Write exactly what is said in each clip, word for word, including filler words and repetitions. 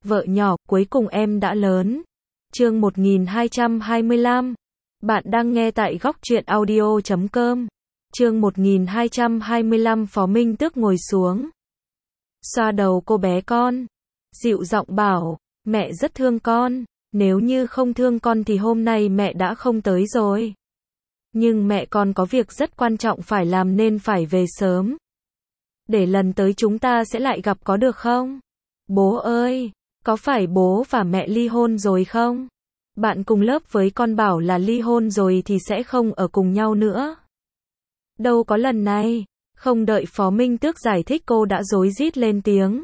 Vợ nhỏ, cuối cùng em đã lớn. Chương một nghìn hai trăm hai mươi lăm. Bạn đang nghe tại góc truyện audio chấm com. Chương một nghìn hai trăm hai mươi lăm. Phó Minh Tước ngồi xuống, xoa đầu cô bé con, dịu giọng bảo, mẹ rất thương con, nếu như không thương con thì hôm nay mẹ đã không tới rồi. Nhưng mẹ còn có việc rất quan trọng phải làm nên phải về sớm. Để lần tới chúng ta sẽ lại gặp có được không? Bố ơi, có phải bố và mẹ ly hôn rồi không? Bạn cùng lớp với con bảo là ly hôn rồi thì sẽ không ở cùng nhau nữa. Đâu có lần này. Không đợi Phó Minh Tước giải thích cô đã rối rít lên tiếng.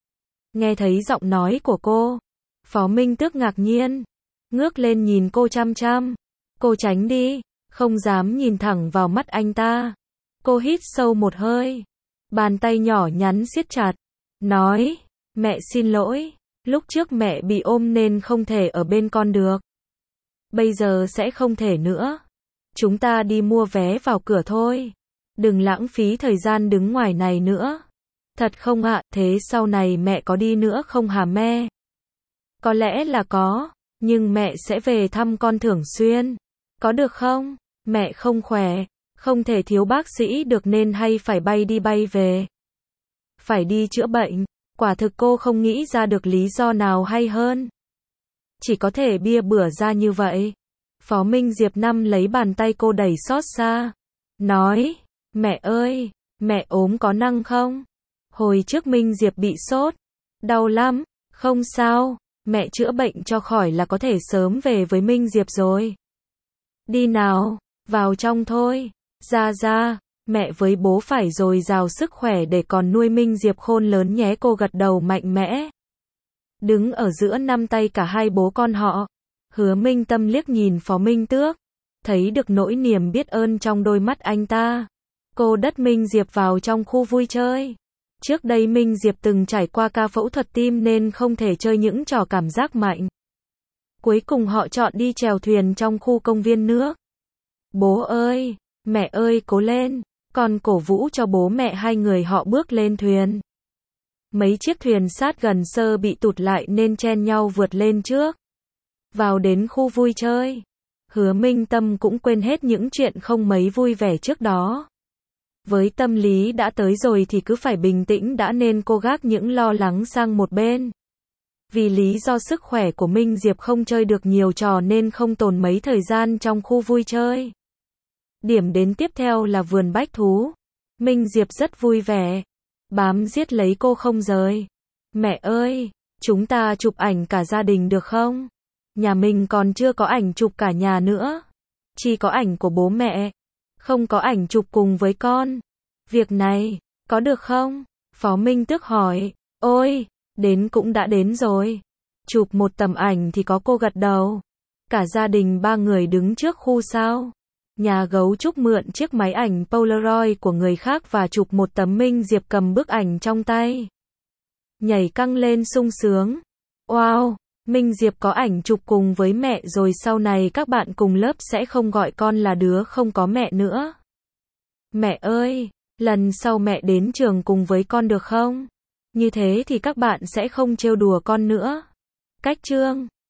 Nghe thấy giọng nói của cô, Phó Minh Tước ngạc nhiên, ngước lên nhìn cô chăm chăm. Cô tránh đi, không dám nhìn thẳng vào mắt anh ta. Cô hít sâu một hơi, bàn tay nhỏ nhắn siết chặt, nói, mẹ xin lỗi, lúc trước mẹ bị ôm nên không thể ở bên con được. Bây giờ sẽ không thể nữa. Chúng ta đi mua vé vào cửa thôi. Đừng lãng phí thời gian đứng ngoài này nữa. Thật không ạ, thế sau này mẹ có đi nữa không hả mẹ? Có lẽ là có, nhưng mẹ sẽ về thăm con thường xuyên. Có được không? Mẹ không khỏe, không thể thiếu bác sĩ được nên hay phải bay đi bay về. Phải đi chữa bệnh, quả thực cô không nghĩ ra được lý do nào hay hơn. Chỉ có thể bia bữa ra như vậy. Phó Minh Diệp nắm lấy bàn tay cô đầy xót xa, nói, mẹ ơi, mẹ ốm có năng không? Hồi trước Minh Diệp bị sốt, đau lắm, không sao, mẹ chữa bệnh cho khỏi là có thể sớm về với Minh Diệp rồi. Đi nào, vào trong thôi, ra ra, mẹ với bố phải dồi dào sức khỏe để còn nuôi Minh Diệp khôn lớn nhé. Cô gật đầu mạnh mẽ, đứng ở giữa năm tay cả hai bố con họ. Hứa Minh Tâm liếc nhìn Phó Minh Tước, thấy được nỗi niềm biết ơn trong đôi mắt anh ta. Cô dắt Minh Diệp vào trong khu vui chơi. Trước đây Minh Diệp từng trải qua ca phẫu thuật tim nên không thể chơi những trò cảm giác mạnh. Cuối cùng họ chọn đi chèo thuyền trong khu công viên nước. Bố ơi, mẹ ơi cố lên, con cổ vũ cho bố mẹ. Hai người họ bước lên thuyền. Mấy chiếc thuyền sát gần sơ bị tụt lại nên chen nhau vượt lên trước. Vào đến khu vui chơi, Hứa Minh Tâm cũng quên hết những chuyện không mấy vui vẻ trước đó. Với tâm lý đã tới rồi thì cứ phải bình tĩnh đã nên cô gác những lo lắng sang một bên. Vì lý do sức khỏe của Minh Diệp không chơi được nhiều trò nên không tốn mấy thời gian trong khu vui chơi. Điểm đến tiếp theo là vườn bách thú. Minh Diệp rất vui vẻ, bám giết lấy cô không rời. Mẹ ơi, chúng ta chụp ảnh cả gia đình được không? Nhà mình còn chưa có ảnh chụp cả nhà nữa. Chỉ có ảnh của bố mẹ, không có ảnh chụp cùng với con. Việc này, có được không? Phó Minh Tước hỏi. Ôi, đến cũng đã đến rồi. Chụp một tấm ảnh thì có. Cô gật đầu. Cả gia đình ba người đứng trước khu sao. Nhà gấu trúc mượn chiếc máy ảnh Polaroid của người khác và chụp một tấm Minh Diệp cầm bức ảnh trong tay. Nhảy căng lên sung sướng. Wow, Minh Diệp có ảnh chụp cùng với mẹ rồi, sau này các bạn cùng lớp sẽ không gọi con là đứa không có mẹ nữa. Mẹ ơi, lần sau mẹ đến trường cùng với con được không? Như thế thì các bạn sẽ không trêu đùa con nữa. Cách chương